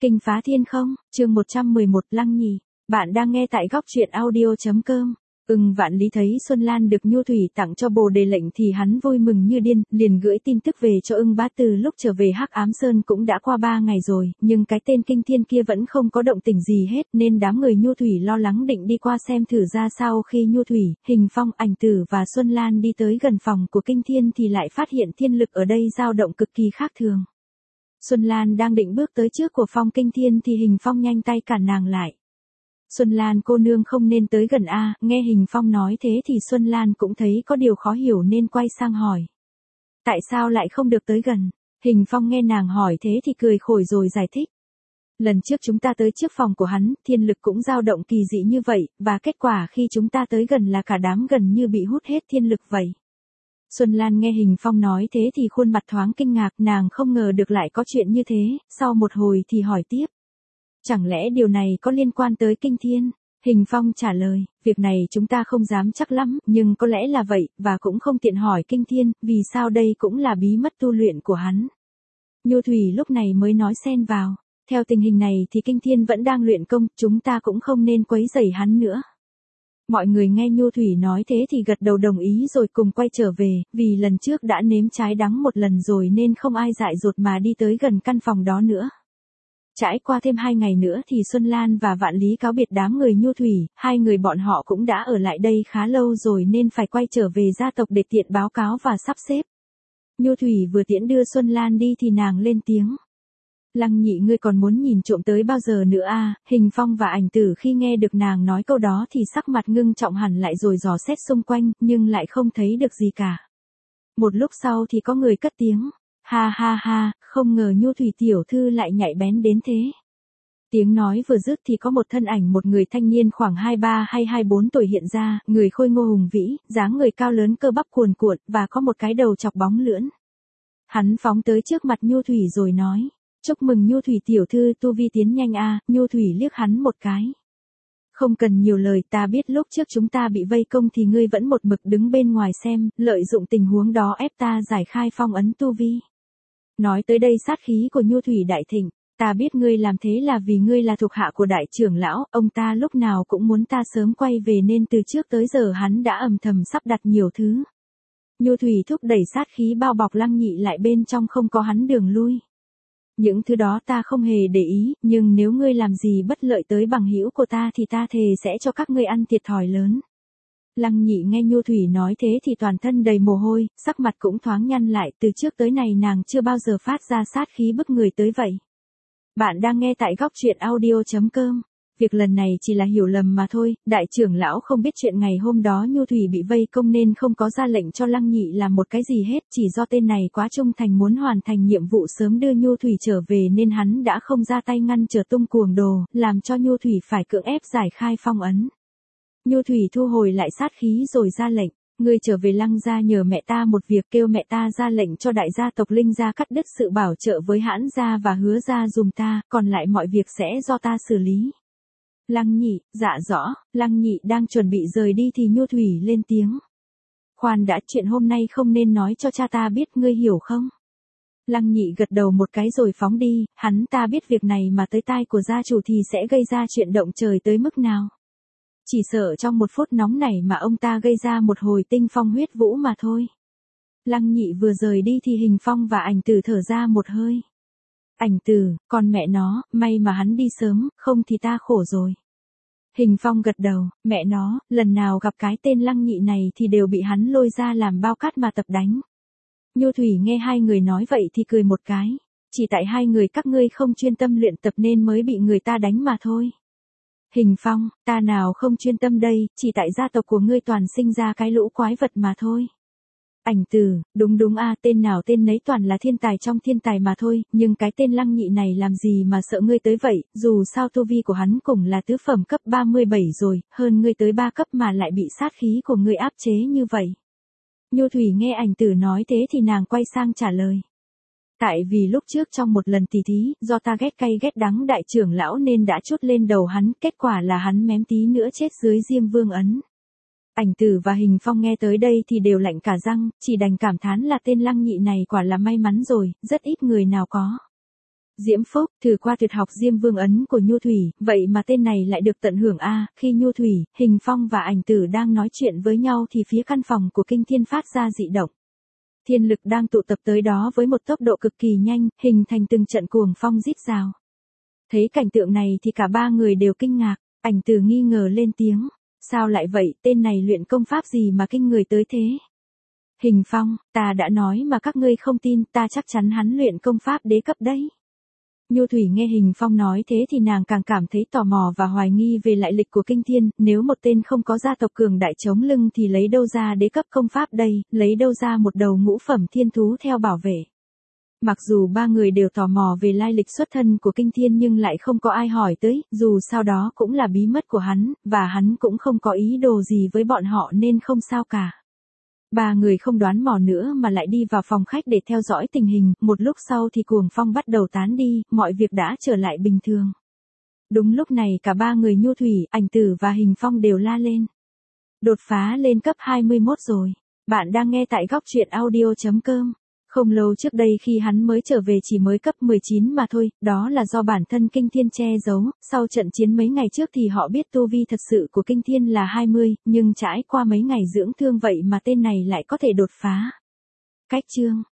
Kinh phá thiên không, chương 111 Lăng Nhị. Bạn đang nghe tại góc truyện audio.com. Vạn Lý thấy Xuân Lan được Nhu Thủy tặng cho Bồ Đề lệnh thì hắn vui mừng như điên, liền gửi tin tức về cho Bá Từ lúc trở về Hắc Ám Sơn cũng đã qua 3 ngày rồi, nhưng cái tên Kinh Thiên kia vẫn không có động tĩnh gì hết, nên đám người Nhu Thủy lo lắng định đi qua xem thử ra sao. Khi Nhu Thủy, Hình Phong, Ảnh Tử và Xuân Lan đi tới gần phòng của Kinh Thiên thì lại phát hiện thiên lực ở đây dao động cực kỳ khác thường. Xuân Lan đang định bước tới trước của phòng Kinh Thiên thì Hình Phong nhanh tay cản nàng lại. Xuân Lan cô nương không nên tới gần a. Nghe Hình Phong nói thế thì Xuân Lan cũng thấy có điều khó hiểu nên quay sang hỏi. Tại sao lại không được tới gần? Hình Phong nghe nàng hỏi thế thì cười khổ rồi giải thích. Lần trước chúng ta tới trước phòng của hắn, thiên lực cũng dao động kỳ dị như vậy, và kết quả khi chúng ta tới gần là cả đám gần như bị hút hết thiên lực vậy. Xuân Lan nghe Hình Phong nói thế thì khuôn mặt thoáng kinh ngạc, nàng không ngờ được lại có chuyện như thế, sau một hồi thì hỏi tiếp. Chẳng lẽ điều này có liên quan tới Kinh Thiên? Hình Phong trả lời, việc này chúng ta không dám chắc lắm, nhưng có lẽ là vậy, và cũng không tiện hỏi Kinh Thiên, vì sao đây cũng là bí mật tu luyện của hắn. Nhu Thủy lúc này mới nói xen vào, theo tình hình này thì Kinh Thiên vẫn đang luyện công, chúng ta cũng không nên quấy rầy hắn nữa. Mọi người nghe Nhu Thủy nói thế thì gật đầu đồng ý rồi cùng quay trở về, vì lần trước đã nếm trái đắng một lần rồi nên không ai dại dột mà đi tới gần căn phòng đó nữa. Trải qua thêm 2 ngày nữa thì Xuân Lan và Vạn Lý cáo biệt đám người Nhu Thủy, hai người bọn họ cũng đã ở lại đây khá lâu rồi nên phải quay trở về gia tộc để tiện báo cáo và sắp xếp. Nhu Thủy vừa tiễn đưa Xuân Lan đi thì nàng lên tiếng. Lăng Nhị ngươi còn muốn nhìn trộm tới bao giờ nữa a? Hình Phong và Ảnh Tử khi nghe được nàng nói câu đó thì sắc mặt ngưng trọng hẳn lại rồi dò xét xung quanh, nhưng lại không thấy được gì cả. Một lúc sau thì có người cất tiếng. Ha ha ha, không ngờ Nhu Thủy tiểu thư lại nhạy bén đến thế. Tiếng nói vừa dứt thì có một thân ảnh một người thanh niên khoảng 23 hay 24 tuổi hiện ra, người khôi ngô hùng vĩ, dáng người cao lớn cơ bắp cuồn cuộn và có một cái đầu chọc bóng lưỡn. Hắn phóng tới trước mặt Nhu Thủy rồi nói, chúc mừng Nhu Thủy tiểu thư tu vi tiến nhanh a. Nhu Thủy liếc hắn một cái. Không cần nhiều lời, ta biết lúc trước chúng ta bị vây công thì ngươi vẫn một mực đứng bên ngoài xem, lợi dụng tình huống đó ép ta giải khai phong ấn tu vi. Nói tới đây sát khí của Nhu Thủy đại thịnh, ta biết ngươi làm thế là vì ngươi là thuộc hạ của đại trưởng lão, ông ta lúc nào cũng muốn ta sớm quay về nên từ trước tới giờ hắn đã âm thầm sắp đặt nhiều thứ. Nhu Thủy thúc đẩy sát khí bao bọc Lăng Nhị lại bên trong không có hắn đường lui. Những thứ đó ta không hề để ý, nhưng nếu ngươi làm gì bất lợi tới bằng hữu của ta thì ta thề sẽ cho các ngươi ăn thiệt thòi lớn. Lăng Nhị nghe Nhu Thủy nói thế thì toàn thân đầy mồ hôi, sắc mặt cũng thoáng nhăn lại, từ trước tới này nàng chưa bao giờ phát ra sát khí bức người tới vậy. Bạn đang nghe tại góc truyện audio.com. Việc lần này chỉ là hiểu lầm mà thôi, đại trưởng lão không biết chuyện ngày hôm đó Nhu Thủy bị vây công nên không có ra lệnh cho Lăng Nhị làm một cái gì hết, chỉ do tên này quá trung thành muốn hoàn thành nhiệm vụ sớm đưa Nhu Thủy trở về nên hắn đã không ra tay ngăn trở tung cuồng đồ, làm cho Nhu Thủy phải cưỡng ép giải khai phong ấn. Nhu Thủy thu hồi lại sát khí rồi ra lệnh, ngươi trở về Lăng gia nhờ mẹ ta một việc, kêu mẹ ta ra lệnh cho đại gia tộc Linh gia cắt đứt sự bảo trợ với Hãn gia và Hứa gia dùm ta, còn lại mọi việc sẽ do ta xử lý. Lăng Nhị, dạ rõ. Lăng Nhị đang chuẩn bị rời đi thì Nhu Thủy lên tiếng. Khoan đã, chuyện hôm nay không nên nói cho cha ta biết, ngươi hiểu không? Lăng Nhị gật đầu một cái rồi phóng đi, hắn ta biết việc này mà tới tai của gia chủ thì sẽ gây ra chuyện động trời tới mức nào. Chỉ sợ trong một phút nóng này mà ông ta gây ra một hồi tinh phong huyết vũ mà thôi. Lăng Nhị vừa rời đi thì Hình Phong và Ảnh Tử thở ra một hơi. Ảnh Tử, con mẹ nó, may mà hắn đi sớm, không thì ta khổ rồi. Hình Phong gật đầu, mẹ nó, lần nào gặp cái tên Lăng Nhị này thì đều bị hắn lôi ra làm bao cát mà tập đánh. Nhu Thủy nghe hai người nói vậy thì cười một cái. Chỉ tại hai người các ngươi không chuyên tâm luyện tập nên mới bị người ta đánh mà thôi. Hình Phong, ta nào không chuyên tâm đây, chỉ tại gia tộc của ngươi toàn sinh ra cái lũ quái vật mà thôi. Ảnh Tử, đúng a, tên nào tên nấy toàn là thiên tài trong thiên tài mà thôi, nhưng cái tên Lăng Nhị này làm gì mà sợ ngươi tới vậy, dù sao tu vi của hắn cũng là tứ phẩm cấp 37 rồi, hơn ngươi tới 3 cấp mà lại bị sát khí của ngươi áp chế như vậy. Nhu Thủy nghe Ảnh Tử nói thế thì nàng quay sang trả lời. Tại vì lúc trước trong một lần tỉ thí, do ta ghét cay ghét đắng đại trưởng lão nên đã trút lên đầu hắn, kết quả là hắn mém tí nữa chết dưới Diêm Vương ấn. Ảnh Tử và Hình Phong nghe tới đây thì đều lạnh cả răng, chỉ đành cảm thán là tên Lăng Nhị này quả là may mắn rồi, rất ít người nào có. Diễm Phúc, thử qua tuyệt học Diêm Vương ấn của Nhu Thủy, vậy mà tên này lại được tận hưởng a. Khi Nhu Thủy, Hình Phong và Ảnh Tử đang nói chuyện với nhau thì phía căn phòng của Kinh Thiên phát ra dị động. Thiên lực đang tụ tập tới đó với một tốc độ cực kỳ nhanh, hình thành từng trận cuồng phong rít rào. Thấy cảnh tượng này thì cả ba người đều kinh ngạc, Ảnh Tử nghi ngờ lên tiếng. Sao lại vậy, tên này luyện công pháp gì mà kinh người tới thế? Hình Phong, ta đã nói mà các ngươi không tin, ta chắc chắn hắn luyện công pháp đế cấp đấy. Nhu Thủy nghe Hình Phong nói thế thì nàng càng cảm thấy tò mò và hoài nghi về lại lịch của Kinh Thiên, nếu một tên không có gia tộc cường đại chống lưng thì lấy đâu ra đế cấp công pháp đây, lấy đâu ra một đầu ngũ phẩm thiên thú theo bảo vệ. Mặc dù ba người đều tò mò về lai lịch xuất thân của Kinh Thiên nhưng lại không có ai hỏi tới, dù sau đó cũng là bí mật của hắn, và hắn cũng không có ý đồ gì với bọn họ nên không sao cả. Ba người không đoán mò nữa mà lại đi vào phòng khách để theo dõi tình hình, một lúc sau thì cuồng phong bắt đầu tán đi, mọi việc đã trở lại bình thường. Đúng lúc này cả ba người Nhu Thủy, Ảnh Tử và Hình Phong đều la lên. Đột phá lên cấp 21 rồi. Bạn đang nghe tại góc truyện audio.com. Không lâu trước đây khi hắn mới trở về chỉ mới cấp 19 mà thôi, đó là do bản thân Kinh Thiên che giấu, sau trận chiến mấy ngày trước thì họ biết tu vi thật sự của Kinh Thiên là 20, nhưng trải qua mấy ngày dưỡng thương vậy mà tên này lại có thể đột phá. Cách chương